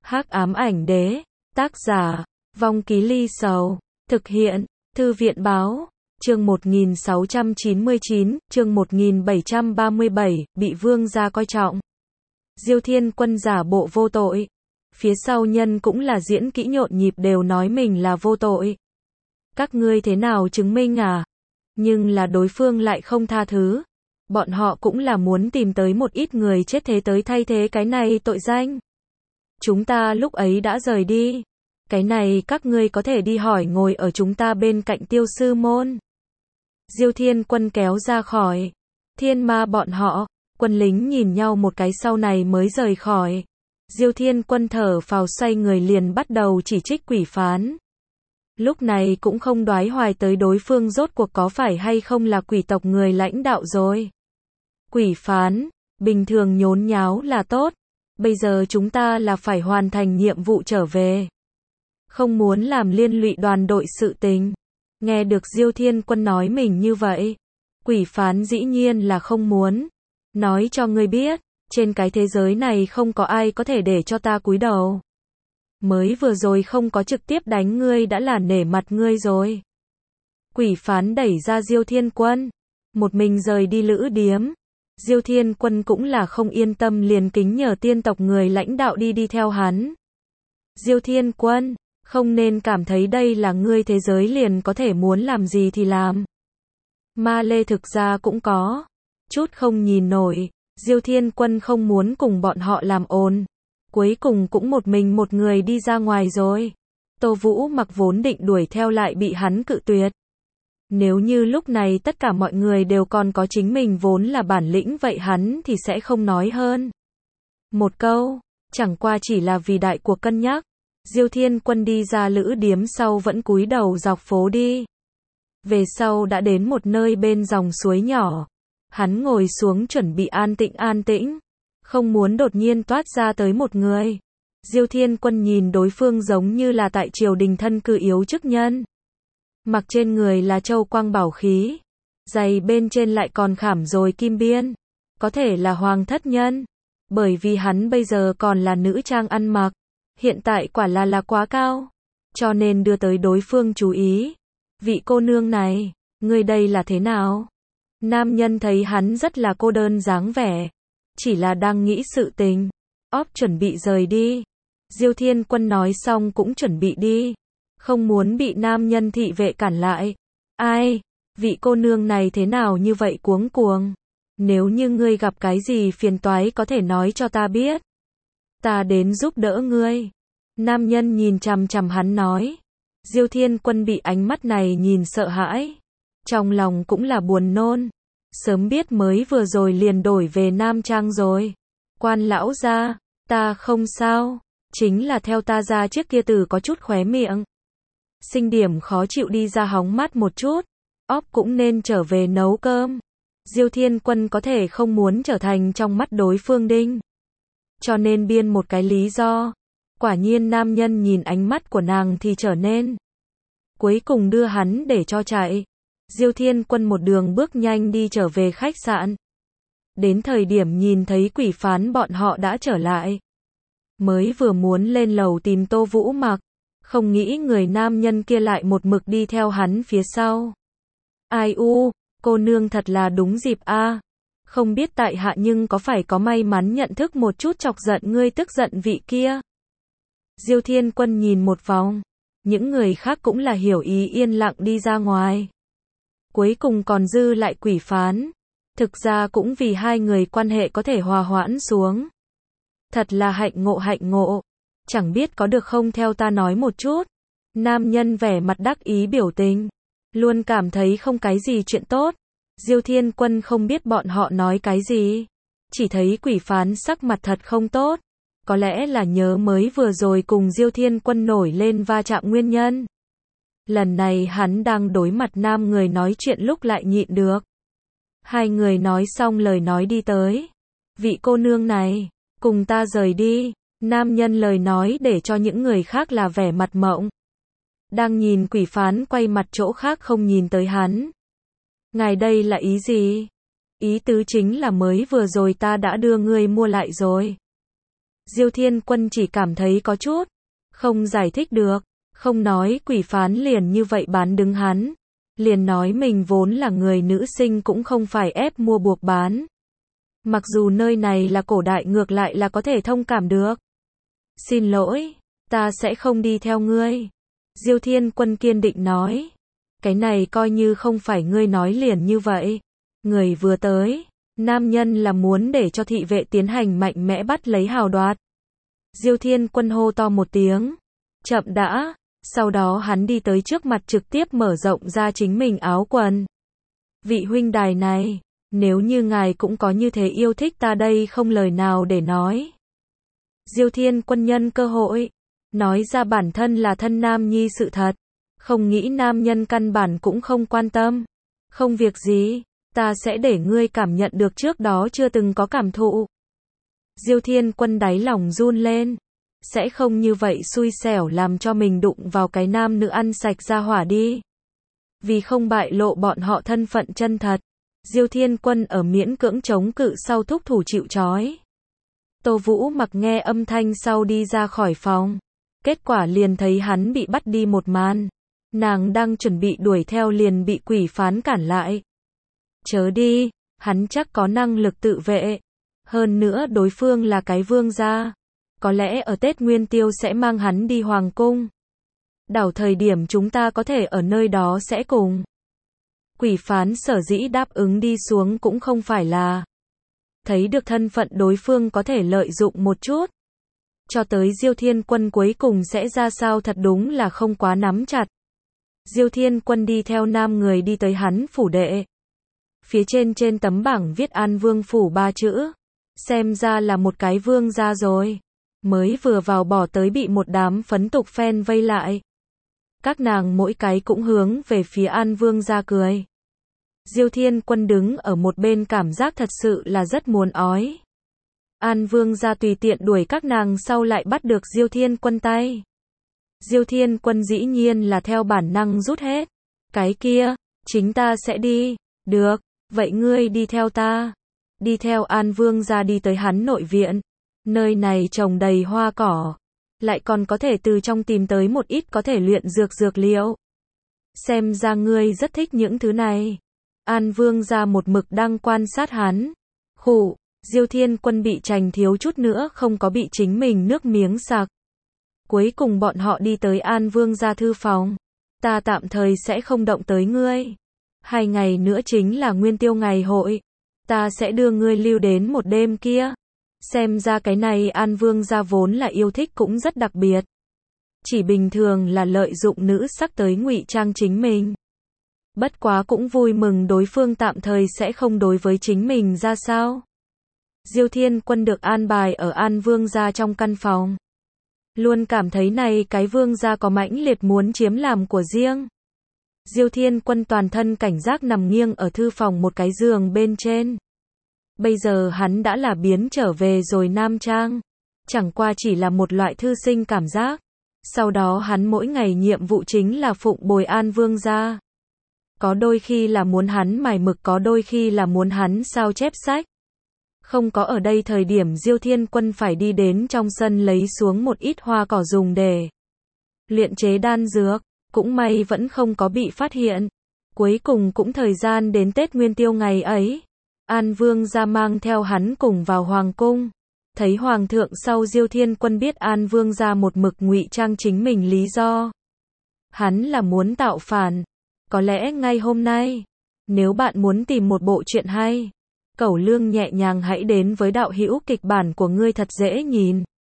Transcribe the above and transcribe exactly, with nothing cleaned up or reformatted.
Hắc ám ảnh đế, tác giả, Vong Ký Ly Sầu, thực hiện, Thư viện báo, chương một nghìn sáu trăm chín mươi chín, chương một nghìn bảy trăm ba mươi bảy, bị vương gia coi trọng. Diêu Thiên Quân giả bộ vô tội. Phía sau nhân cũng là diễn kỹ nhộn nhịp đều nói mình là vô tội. Các ngươi thế nào chứng minh à? Nhưng là đối phương lại không tha thứ. Bọn họ cũng là muốn tìm tới một ít người chết thế tới thay thế cái này tội danh. Chúng ta lúc ấy đã rời đi. Cái này các ngươi có thể đi hỏi ngồi ở chúng ta bên cạnh Tiêu sư môn. Diêu Thiên Quân kéo ra khỏi. Thiên ma bọn họ, quân lính nhìn nhau một cái sau này mới rời khỏi. Diêu Thiên Quân thở phào xoay người liền bắt đầu chỉ trích quỷ phán. Lúc này cũng không đoái hoài tới đối phương rốt cuộc có phải hay không là quỷ tộc người lãnh đạo rồi. Quỷ phán, bình thường nhốn nháo là tốt. Bây giờ chúng ta là phải hoàn thành nhiệm vụ trở về. Không muốn làm liên lụy đoàn đội sự tình. Nghe được Diêu Thiên Quân nói mình như vậy. Quỷ phán dĩ nhiên là không muốn. Nói cho ngươi biết, trên cái thế giới này không có ai có thể để cho ta cúi đầu. Mới vừa rồi không có trực tiếp đánh ngươi đã là nể mặt ngươi rồi. Quỷ phán đẩy ra Diêu Thiên Quân. Một mình rời đi lữ điếm. Diêu Thiên Quân cũng là không yên tâm liền kính nhờ tiên tộc người lãnh đạo đi đi theo hắn. Diêu Thiên Quân, không nên cảm thấy đây là ngươi thế giới liền có thể muốn làm gì thì làm. Ma Lê thực ra cũng có. Chút không nhìn nổi. Diêu Thiên Quân không muốn cùng bọn họ làm ồn. Cuối cùng cũng một mình một người đi ra ngoài rồi. Tô Vũ Mặc vốn định đuổi theo lại bị hắn cự tuyệt. Nếu như lúc này tất cả mọi người đều còn có chính mình vốn là bản lĩnh vậy hắn thì sẽ không nói hơn. Một câu, chẳng qua chỉ là vì đại cuộc cân nhắc. Diêu Thiên Quân đi ra lữ điếm sau vẫn cúi đầu dọc phố đi. Về sau đã đến một nơi bên dòng suối nhỏ. Hắn ngồi xuống chuẩn bị an tĩnh an tĩnh. Không muốn đột nhiên toát ra tới một người. Diêu Thiên Quân nhìn đối phương giống như là tại triều đình thân cư yếu chức nhân. Mặc trên người là châu quang bảo khí. Giày bên trên lại còn khảm rồi kim biên. Có thể là hoàng thất nhân. Bởi vì hắn bây giờ còn là nữ trang ăn mặc. Hiện tại quả là là quá cao. Cho nên đưa tới đối phương chú ý. Vị cô nương này, người đây là thế nào? Nam nhân thấy hắn rất là cô đơn dáng vẻ. Chỉ là đang nghĩ sự tình. Óp chuẩn bị rời đi. Diêu Thiên Quân nói xong cũng chuẩn bị đi. Không muốn bị nam nhân thị vệ cản lại. Ai? Vị cô nương này thế nào như vậy cuống cuồng? Nếu như ngươi gặp cái gì phiền toái có thể nói cho ta biết. Ta đến giúp đỡ ngươi. Nam nhân nhìn chằm chằm hắn nói. Diêu Thiên Quân bị ánh mắt này nhìn sợ hãi. Trong lòng cũng là buồn nôn. Sớm biết mới vừa rồi liền đổi về Nam Trang rồi. Quan lão gia, ta không sao. Chính là theo ta ra chiếc kia từ có chút khóe miệng. Sinh điểm khó chịu đi ra hóng mát một chút. Óp cũng nên trở về nấu cơm. Diêu Thiên Quân có thể không muốn trở thành trong mắt đối phương đinh. Cho nên biên một cái lý do. Quả nhiên nam nhân nhìn ánh mắt của nàng thì trở nên. Cuối cùng đưa hắn để cho chạy. Diêu Thiên Quân một đường bước nhanh đi trở về khách sạn. Đến thời điểm nhìn thấy quỷ phán bọn họ đã trở lại. Mới vừa muốn lên lầu tìm Tô Vũ Mặc. Không nghĩ người nam nhân kia lại một mực đi theo hắn phía sau. Ai u, cô nương thật là đúng dịp a. Không biết tại hạ nhưng có phải có may mắn nhận thức một chút chọc giận ngươi tức giận vị kia. Diêu Thiên Quân nhìn một vòng. Những người khác cũng là hiểu ý yên lặng đi ra ngoài. Cuối cùng còn dư lại quỷ phán. Thực ra cũng vì hai người quan hệ có thể hòa hoãn xuống. Thật là hạnh ngộ hạnh ngộ. Chẳng biết có được không theo ta nói một chút. Nam nhân vẻ mặt đắc ý biểu tình. Luôn cảm thấy không cái gì chuyện tốt. Diêu Thiên Quân không biết bọn họ nói cái gì. Chỉ thấy quỷ phán sắc mặt thật không tốt. Có lẽ là nhớ mới vừa rồi cùng Diêu Thiên Quân nổi lên va chạm nguyên nhân. Lần này hắn đang đối mặt nam người nói chuyện lúc lại nhịn được. Hai người nói xong lời nói đi tới. Vị cô nương này, cùng ta rời đi. Nam nhân lời nói để cho những người khác là vẻ mặt mộng. Đang nhìn quỷ phán quay mặt chỗ khác không nhìn tới hắn. Ngài đây là ý gì? Ý tứ chính là mới vừa rồi ta đã đưa ngươi mua lại rồi. Diêu Thiên Quân chỉ cảm thấy có chút không giải thích được, không nói quỷ phán liền như vậy bán đứng hắn, liền nói mình vốn là người nữ sinh cũng không phải ép mua buộc bán. Mặc dù nơi này là cổ đại ngược lại là có thể thông cảm được. Xin lỗi, ta sẽ không đi theo ngươi. Diêu Thiên Quân kiên định nói. Cái này coi như không phải ngươi nói liền như vậy. Người vừa tới, nam nhân là muốn để cho thị vệ tiến hành mạnh mẽ bắt lấy hào đoạt. Diêu Thiên Quân hô to một tiếng. Chậm đã, sau đó hắn đi tới trước mặt trực tiếp mở rộng ra chính mình áo quần. Vị huynh đài này, nếu như ngài cũng có như thế yêu thích ta đây không lời nào để nói. Diêu Thiên Quân nhân cơ hội, nói ra bản thân là thân nam nhi sự thật, không nghĩ nam nhân căn bản cũng không quan tâm. Không việc gì, ta sẽ để ngươi cảm nhận được trước đó chưa từng có cảm thụ. Diêu Thiên Quân đáy lòng run lên, sẽ không như vậy xui xẻo làm cho mình đụng vào cái nam nữ ăn sạch ra hỏa đi. Vì không bại lộ bọn họ thân phận chân thật, Diêu Thiên Quân ở miễn cưỡng chống cự sau thúc thủ chịu trói. Tô Vũ Mặc nghe âm thanh sau đi ra khỏi phòng, kết quả liền thấy hắn bị bắt đi một màn. Nàng đang chuẩn bị đuổi theo liền bị quỷ phán cản lại. Chớ đi, hắn chắc có năng lực tự vệ. Hơn nữa đối phương là cái vương gia. Có lẽ ở Tết Nguyên Tiêu sẽ mang hắn đi hoàng cung. Đảo thời điểm chúng ta có thể ở nơi đó sẽ cùng. Quỷ phán sở dĩ đáp ứng đi xuống cũng không phải là thấy được thân phận đối phương có thể lợi dụng một chút. Cho tới Diêu Thiên Quân cuối cùng sẽ ra sao thật đúng là không quá nắm chặt. Diêu Thiên Quân đi theo nam người đi tới hắn phủ đệ. Phía trên trên tấm bảng viết An Vương phủ ba chữ. Xem ra là một cái vương gia rồi. Mới vừa vào bỏ tới bị một đám phấn tục phen vây lại. Các nàng mỗi cái cũng hướng về phía An Vương gia cười. Diêu Thiên Quân đứng ở một bên cảm giác thật sự là rất muốn ói. An Vương gia tùy tiện đuổi các nàng sau lại bắt được Diêu Thiên Quân tay. Diêu Thiên Quân dĩ nhiên là theo bản năng rút hết. Cái kia, chính ta sẽ đi. Được, vậy ngươi đi theo ta. Đi theo An Vương gia đi tới hắn nội viện. Nơi này trồng đầy hoa cỏ. Lại còn có thể từ trong tìm tới một ít có thể luyện dược dược liệu. Xem ra ngươi rất thích những thứ này. An Vương gia một mực đang quan sát hắn. Khụ, Diêu Thiên Quân bị chành thiếu chút nữa không có bị chính mình nước miếng sặc. Cuối cùng bọn họ đi tới An Vương gia thư phòng. Ta tạm thời sẽ không động tới ngươi. Hai ngày nữa chính là Nguyên Tiêu ngày hội. Ta sẽ đưa ngươi lưu đến một đêm kia. Xem ra cái này An Vương gia vốn là yêu thích cũng rất đặc biệt. Chỉ bình thường là lợi dụng nữ sắc tới ngụy trang chính mình. Bất quá cũng vui mừng đối phương tạm thời sẽ không đối với chính mình ra sao. Diêu Thiên Quân được an bài ở An Vương gia trong căn phòng. Luôn cảm thấy này cái vương gia có mãnh liệt muốn chiếm làm của riêng. Diêu Thiên Quân toàn thân cảnh giác nằm nghiêng ở thư phòng một cái giường bên trên. Bây giờ hắn đã là biến trở về rồi nam trang. Chẳng qua chỉ là một loại thư sinh cảm giác. Sau đó hắn mỗi ngày nhiệm vụ chính là phụng bồi An Vương gia. Có đôi khi là muốn hắn mài mực, có đôi khi là muốn hắn sao chép sách. Không có ở đây thời điểm Diêu Thiên Quân phải đi đến trong sân lấy xuống một ít hoa cỏ dùng để luyện chế đan dược. Cũng may vẫn không có bị phát hiện. Cuối cùng cũng thời gian đến Tết Nguyên Tiêu ngày ấy. An Vương gia mang theo hắn cùng vào hoàng cung. Thấy hoàng thượng sau Diêu Thiên Quân biết An Vương gia một mực ngụy trang chính mình lý do. Hắn là muốn tạo phản. Có lẽ ngay hôm nay, nếu bạn muốn tìm một bộ truyện hay, Cẩu Lương nhẹ nhàng hãy đến với đạo hữu kịch bản của ngươi thật dễ nhìn.